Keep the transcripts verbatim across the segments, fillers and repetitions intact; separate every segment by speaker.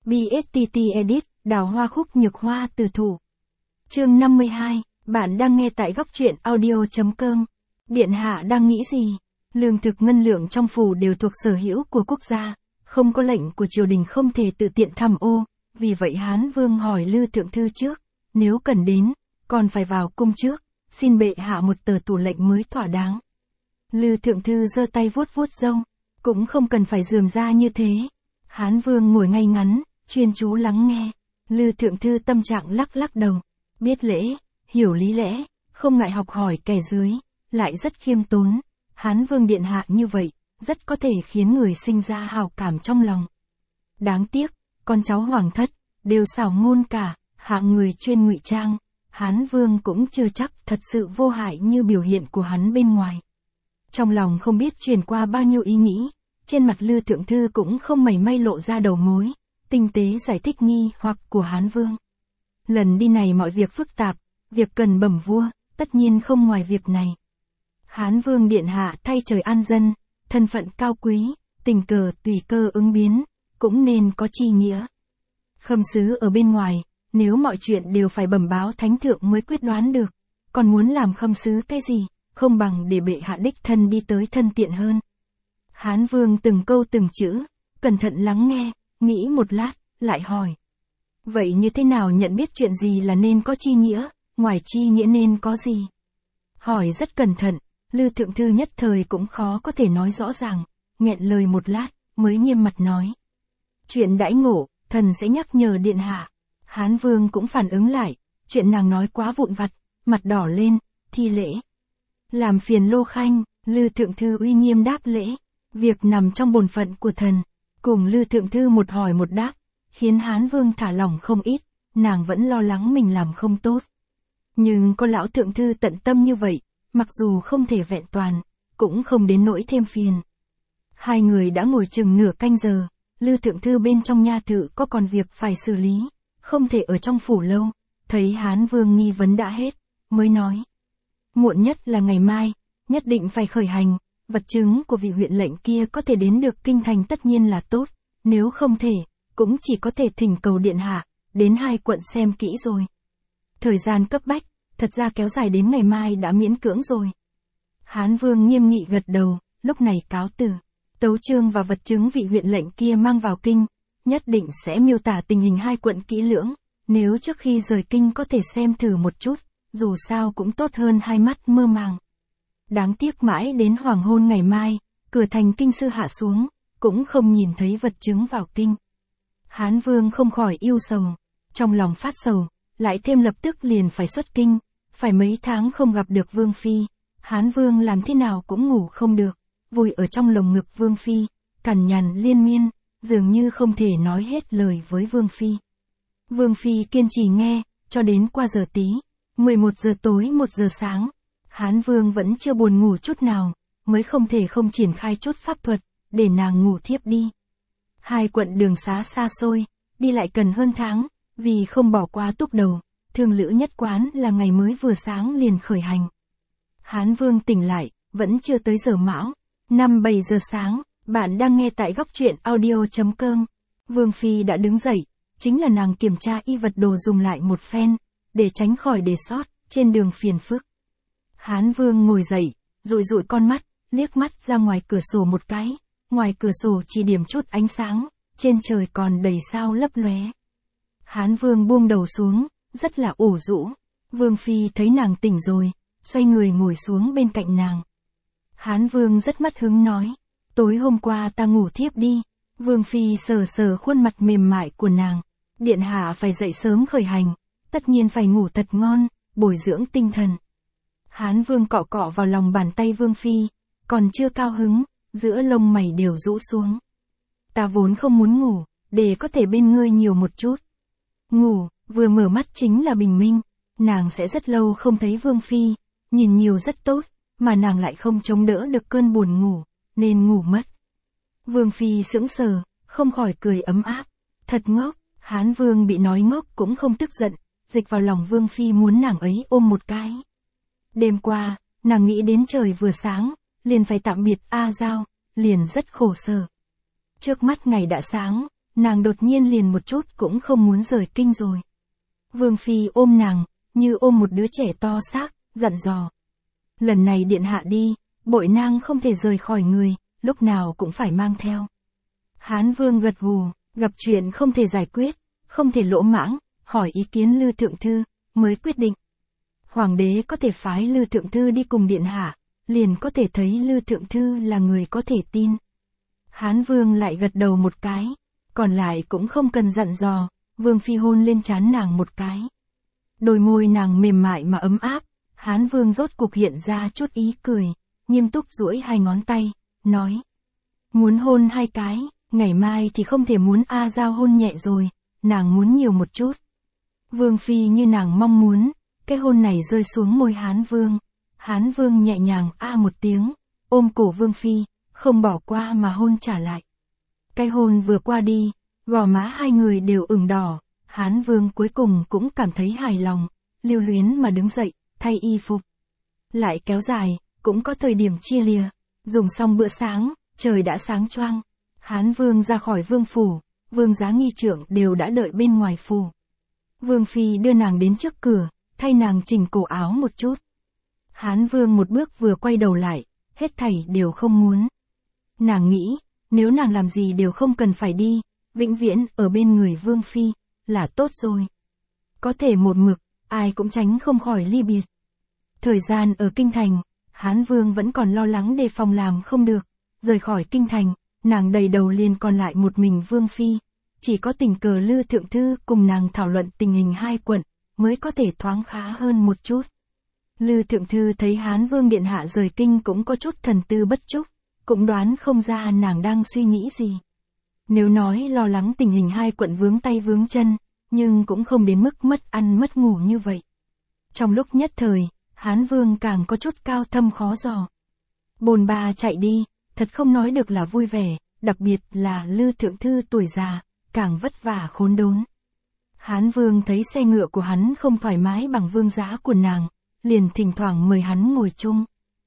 Speaker 1: bê ét tê tê Edit, đào hoa khúc nhược hoa từ thủ. Chương năm mươi hai, bạn đang nghe tại góc truyện audio.com. Điện hạ đang nghĩ gì? Lương thực ngân lượng trong phủ đều thuộc sở hữu của quốc gia, không có lệnh của triều đình không thể tự tiện tham ô, vì vậy Hán Vương hỏi Lư Thượng Thư trước, nếu cần đến, còn phải vào cung trước, xin bệ hạ một tờ tủ lệnh mới thỏa đáng. Lư Thượng Thư giơ tay vuốt vuốt râu, cũng không cần phải rườm ra như thế. Hán Vương ngồi ngay ngắn, chuyên chú lắng nghe. Lư Thượng Thư tâm trạng lắc lắc đầu, biết lễ, hiểu lý lẽ, không ngại học hỏi kẻ dưới, lại rất khiêm tốn. Hán Vương điện hạ như vậy, rất có thể khiến người sinh ra hào cảm trong lòng. Đáng tiếc, con cháu hoàng thất, đều xảo ngôn cả, hạng người chuyên ngụy trang. Hán Vương cũng chưa chắc thật sự vô hại như biểu hiện của hắn bên ngoài. Trong lòng không biết truyền qua bao nhiêu ý nghĩ, trên mặt Lư Thượng Thư cũng không mảy may lộ ra đầu mối, tinh tế giải thích nghi hoặc của Hán Vương. Lần đi này mọi việc phức tạp, việc cần bẩm vua, tất nhiên không ngoài việc này. Hán Vương điện hạ thay trời an dân, thân phận cao quý, tình cờ tùy cơ ứng biến, cũng nên có chi nghĩa. Khâm sứ ở bên ngoài, nếu mọi chuyện đều phải bẩm báo thánh thượng mới quyết đoán được, còn muốn làm khâm sứ cái gì, không bằng để bệ hạ đích thân đi tới thân tiện hơn. Hán Vương từng câu từng chữ, cẩn thận lắng nghe, nghĩ một lát, lại hỏi. Vậy như thế nào nhận biết chuyện gì là nên có chi nghĩa, ngoài chi nghĩa nên có gì? Hỏi rất cẩn thận, Lư Thượng Thư nhất thời cũng khó có thể nói rõ ràng, nghẹn lời một lát, mới nghiêm mặt nói. Chuyện đãi ngộ, thần sẽ nhắc nhở điện hạ. Hán Vương cũng phản ứng lại, chuyện nàng nói quá vụn vặt, mặt đỏ lên, thi lễ. Làm phiền Lô Khanh, Lư Thượng Thư uy nghiêm đáp lễ, việc nằm trong bổn phận của thần. Cùng Lư Thượng Thư một hỏi một đáp, khiến Hán Vương thả lỏng không ít, nàng vẫn lo lắng mình làm không tốt. Nhưng có lão Thượng Thư tận tâm như vậy, mặc dù không thể vẹn toàn, cũng không đến nỗi thêm phiền. Hai người đã ngồi chừng nửa canh giờ, Lư Thượng Thư bên trong nha thự có còn việc phải xử lý, không thể ở trong phủ lâu, thấy Hán Vương nghi vấn đã hết, mới nói. Muộn nhất là ngày mai, nhất định phải khởi hành, vật chứng của vị huyện lệnh kia có thể đến được kinh thành tất nhiên là tốt, nếu không thể, cũng chỉ có thể thỉnh cầu điện hạ, đến hai quận xem kỹ rồi. Thời gian cấp bách, thật ra kéo dài đến ngày mai đã miễn cưỡng rồi. Hán Vương nghiêm nghị gật đầu, lúc này cáo từ. Tấu chương và vật chứng vị huyện lệnh kia mang vào kinh, nhất định sẽ miêu tả tình hình hai quận kỹ lưỡng, nếu trước khi rời kinh có thể xem thử một chút, dù sao cũng tốt hơn hai mắt mơ màng. Đáng tiếc mãi đến hoàng hôn ngày mai, cửa thành kinh sư hạ xuống, cũng không nhìn thấy vật chứng vào kinh. Hán Vương không khỏi yêu sầu, trong lòng phát sầu, lại thêm lập tức liền phải xuất kinh, phải mấy tháng không gặp được Vương Phi, Hán Vương làm thế nào cũng ngủ không được, vùi ở trong lồng ngực Vương Phi, cằn nhằn liên miên, dường như không thể nói hết lời với Vương Phi. Vương Phi kiên trì nghe, cho đến qua giờ tí, mười một giờ tối một giờ sáng, Hán Vương vẫn chưa buồn ngủ chút nào, mới không thể không triển khai chút pháp thuật, để nàng ngủ thiếp đi. Hai quận đường xá xa xôi, đi lại cần hơn tháng, vì không bỏ qua túc đầu, thương lữ nhất quán là ngày mới vừa sáng liền khởi hành. Hán Vương tỉnh lại, vẫn chưa tới giờ mão, năm bảy giờ sáng, bạn đang nghe tại góc truyện audio.com. Vương Phi đã đứng dậy, chính là nàng kiểm tra y vật đồ dùng lại một phen, để tránh khỏi để sót, trên đường phiền phức. Hán Vương ngồi dậy, dụi dụi con mắt, liếc mắt ra ngoài cửa sổ một cái, ngoài cửa sổ chỉ điểm chút ánh sáng, trên trời còn đầy sao lấp lóe. Hán Vương buông đầu xuống, rất là ủ rũ. Vương Phi thấy nàng tỉnh rồi, xoay người ngồi xuống bên cạnh nàng. Hán Vương rất mất hứng nói, tối hôm qua ta ngủ thiếp đi. Vương Phi sờ sờ khuôn mặt mềm mại của nàng, điện hạ phải dậy sớm khởi hành, tất nhiên phải ngủ thật ngon, bồi dưỡng tinh thần. Hán Vương cọ cọ vào lòng bàn tay Vương Phi, còn chưa cao hứng, giữa lông mày đều rũ xuống. Ta vốn không muốn ngủ, để có thể bên ngươi nhiều một chút. Ngủ, vừa mở mắt chính là bình minh, nàng sẽ rất lâu không thấy Vương Phi, nhìn nhiều rất tốt, mà nàng lại không chống đỡ được cơn buồn ngủ, nên ngủ mất. Vương Phi sững sờ, không khỏi cười ấm áp, thật ngốc. Hán Vương bị nói ngốc cũng không tức giận, dịch vào lòng Vương Phi muốn nàng ấy ôm một cái. Đêm qua, nàng nghĩ đến trời vừa sáng, liền phải tạm biệt A Giao, liền rất khổ sở. Trước mắt ngày đã sáng, nàng đột nhiên liền một chút cũng không muốn rời kinh rồi. Vương Phi ôm nàng, như ôm một đứa trẻ to xác, dặn dò. Lần này điện hạ đi, bội nang không thể rời khỏi người, lúc nào cũng phải mang theo. Hán Vương gật gù, gặp chuyện không thể giải quyết, không thể lỗ mãng, hỏi ý kiến Lư Thượng Thư, mới quyết định. Hoàng đế có thể phái Lư Thượng Thư đi cùng điện hạ, liền có thể thấy Lư Thượng Thư là người có thể tin. Hán Vương lại gật đầu một cái, còn lại cũng không cần dặn dò, Vương Phi hôn lên trán nàng một cái. Đôi môi nàng mềm mại mà ấm áp, Hán Vương rốt cuộc hiện ra chút ý cười, nghiêm túc duỗi hai ngón tay, nói. Muốn hôn hai cái, ngày mai thì không thể muốn A Giao hôn nhẹ rồi, nàng muốn nhiều một chút. Vương Phi như nàng mong muốn, cái hôn này rơi xuống môi Hán Vương. Hán Vương nhẹ nhàng a một tiếng, ôm cổ Vương Phi, không bỏ qua mà hôn trả lại. Cái hôn vừa qua đi, gò má hai người đều ửng đỏ, Hán Vương cuối cùng cũng cảm thấy hài lòng, lưu luyến mà đứng dậy, thay y phục. Lại kéo dài, cũng có thời điểm chia lìa, dùng xong bữa sáng, trời đã sáng choang. Hán Vương ra khỏi vương phủ, vương giá nghi trưởng đều đã đợi bên ngoài phủ. Vương Phi đưa nàng đến trước cửa, thay nàng chỉnh cổ áo một chút. Hán Vương một bước vừa quay đầu lại, hết thảy đều không muốn. Nàng nghĩ, nếu nàng làm gì đều không cần phải đi, vĩnh viễn ở bên người Vương Phi, là tốt rồi. Có thể một mực, ai cũng tránh không khỏi ly biệt. Thời gian ở Kinh Thành, Hán Vương vẫn còn lo lắng đề phòng làm không được. Rời khỏi Kinh Thành, nàng đầy đầu liền còn lại một mình Vương Phi. Chỉ có tình cờ Lư Thượng Thư cùng nàng thảo luận tình hình hai quận, mới có thể thoáng khá hơn một chút. Lư Thượng Thư thấy Hán Vương điện hạ rời kinh cũng có chút thần tư bất chúc, cũng đoán không ra nàng đang suy nghĩ gì. Nếu nói lo lắng tình hình hai quận vướng tay vướng chân, nhưng cũng không đến mức mất ăn mất ngủ như vậy. Trong lúc nhất thời, Hán Vương càng có chút cao thâm khó dò. Bồn ba chạy đi, thật không nói được là vui vẻ, đặc biệt là Lư Thượng Thư tuổi già, càng vất vả khốn đốn. Hán Vương thấy xe ngựa của hắn không thoải mái bằng vương giá của nàng, liền thỉnh thoảng mời hắn ngồi chung.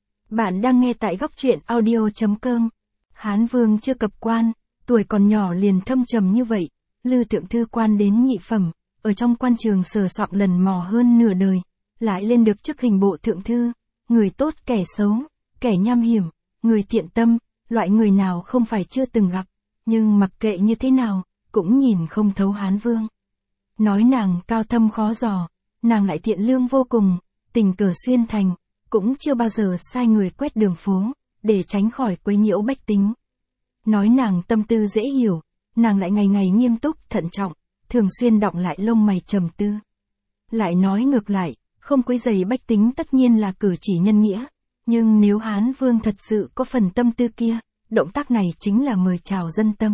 Speaker 1: Bạn đang nghe tại góc truyện audio chấm com. Hán Vương chưa cập quan, tuổi còn nhỏ liền thâm trầm như vậy, Lư Thượng Thư quan đến nhị phẩm, ở trong quan trường sờ soạng lần mò hơn nửa đời, lại lên được chức hình bộ thượng thư, người tốt kẻ xấu, kẻ nham hiểm, người thiện tâm, loại người nào không phải chưa từng gặp, nhưng mặc kệ như thế nào, cũng nhìn không thấu Hán Vương. Nói nàng cao thâm khó dò, nàng lại thiện lương vô cùng, tình cờ xuyên thành, cũng chưa bao giờ sai người quét đường phố, để tránh khỏi quấy nhiễu bách tính. Nói nàng tâm tư dễ hiểu, nàng lại ngày ngày nghiêm túc thận trọng, thường xuyên đọng lại lông mày trầm tư. Lại nói ngược lại, không quấy rầy bách tính tất nhiên là cử chỉ nhân nghĩa, nhưng nếu Hán Vương thật sự có phần tâm tư kia, động tác này chính là mời chào dân tâm.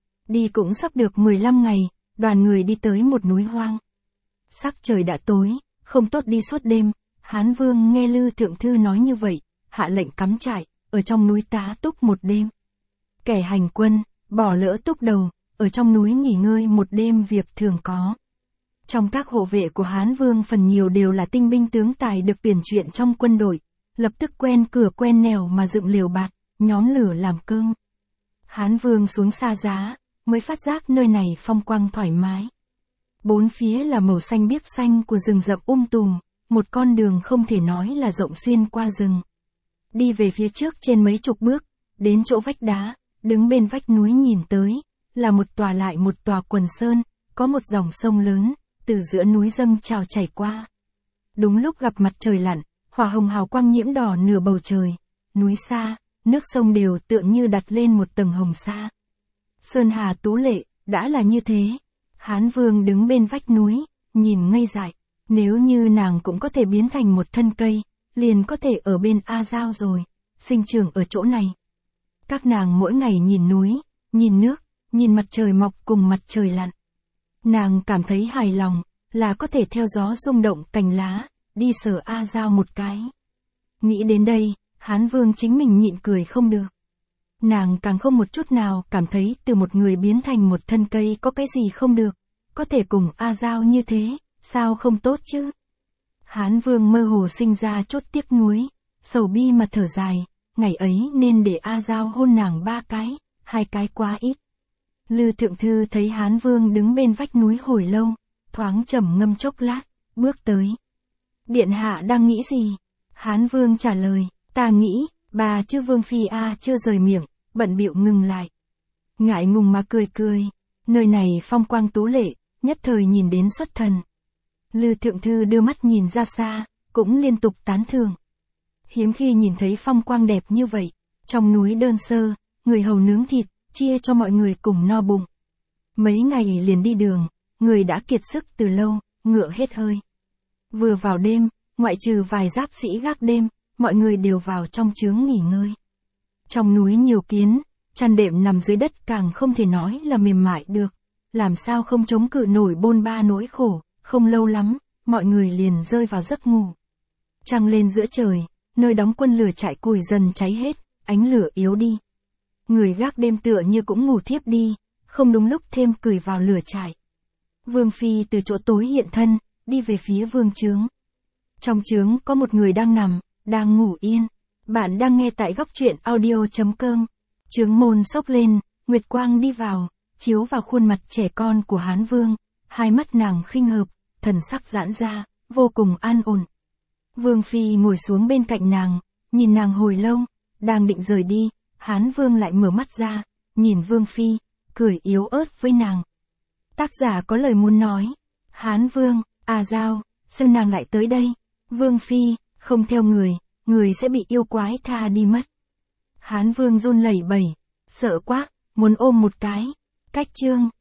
Speaker 1: Đi cũng sắp được mười lăm ngày, đoàn người đi tới một núi hoang. Sắc trời đã tối, không tốt đi suốt đêm, Hán Vương nghe Lư Thượng Thư nói như vậy, hạ lệnh cắm trại, ở trong núi tá túc một đêm. Kẻ hành quân, bỏ lỡ túc đầu, ở trong núi nghỉ ngơi một đêm việc thường có. Trong các hộ vệ của Hán Vương phần nhiều đều là tinh binh tướng tài được tuyển chuyện trong quân đội, lập tức quen cửa quen nẻo mà dựng lều bạt, nhóm lửa làm cơm. Hán Vương xuống xa giá, mới phát giác nơi này phong quang thoải mái. Bốn phía là màu xanh biếc xanh của rừng rậm um tùm, một con đường không thể nói là rộng xuyên qua rừng. Đi về phía trước trên mấy chục bước, đến chỗ vách đá, đứng bên vách núi nhìn tới, là một tòa lại một tòa quần sơn, có một dòng sông lớn, từ giữa núi dâng trào chảy qua. Đúng lúc gặp mặt trời lặn, hỏa hồng hào quang nhiễm đỏ nửa bầu trời, núi xa, nước sông đều tựa như đặt lên một tầng hồng sa. Sơn hà tú lệ, đã là như thế. Hán Vương đứng bên vách núi, nhìn ngây dại, nếu như nàng cũng có thể biến thành một thân cây, liền có thể ở bên A Giao rồi, sinh trưởng ở chỗ này. Các nàng mỗi ngày nhìn núi, nhìn nước, nhìn mặt trời mọc cùng mặt trời lặn. Nàng cảm thấy hài lòng, là có thể theo gió rung động cành lá, đi sờ A Giao một cái. Nghĩ đến đây, Hán Vương chính mình nhịn cười không được. Nàng càng không một chút nào cảm thấy từ một người biến thành một thân cây có cái gì không được, có thể cùng A Giao như thế, sao không tốt chứ? Hán Vương mơ hồ sinh ra chút tiếc nuối, sầu bi mà thở dài, ngày ấy nên để A Giao hôn nàng ba cái, hai cái quá ít. Lư Thượng Thư thấy Hán Vương đứng bên vách núi hồi lâu, thoáng trầm ngâm chốc lát, bước tới. Điện hạ đang nghĩ gì? Hán Vương trả lời, ta nghĩ, bà chứ Vương Phi a chưa rời miệng, bận bịu ngừng lại. Ngại ngùng mà cười cười, nơi này phong quang tú lệ, nhất thời nhìn đến xuất thần. Lư Thượng Thư đưa mắt nhìn ra xa, cũng liên tục tán thưởng. Hiếm khi nhìn thấy phong quang đẹp như vậy, trong núi đơn sơ, người hầu nướng thịt, chia cho mọi người cùng no bụng. Mấy ngày liền đi đường, người đã kiệt sức từ lâu, ngựa hết hơi. Vừa vào đêm, ngoại trừ vài giáp sĩ gác đêm, mọi người đều vào trong chướng nghỉ ngơi. Trong núi nhiều kiến, chăn đệm nằm dưới đất càng không thể nói là mềm mại được, làm sao không chống cự nổi bôn ba nỗi khổ, không lâu lắm, mọi người liền rơi vào giấc ngủ. Trăng lên giữa trời, nơi đóng quân lửa trại củi dần cháy hết, ánh lửa yếu đi. Người gác đêm tựa như cũng ngủ thiếp đi, không đúng lúc thêm cười vào lửa trại. Vương Phi từ chỗ tối hiện thân, đi về phía vương trướng. Trong trướng có một người đang nằm, đang ngủ yên. Bạn đang nghe tại góc truyện audio.com. Trướng môn xốc lên, Nguyệt Quang đi vào, chiếu vào khuôn mặt trẻ con của Hán Vương. Hai mắt nàng khinh hợp, thần sắc giãn ra, vô cùng an ổn. Vương Phi ngồi xuống bên cạnh nàng, nhìn nàng hồi lâu, đang định rời đi, Hán Vương lại mở mắt ra, nhìn Vương Phi, cười yếu ớt với nàng. Tác giả có lời muốn nói. Hán Vương, à Giao, sao nàng lại tới đây? Vương Phi, không theo người, người sẽ bị yêu quái tha đi mất. Hán Vương run lẩy bẩy, sợ quá, muốn ôm một cái. Cách chương.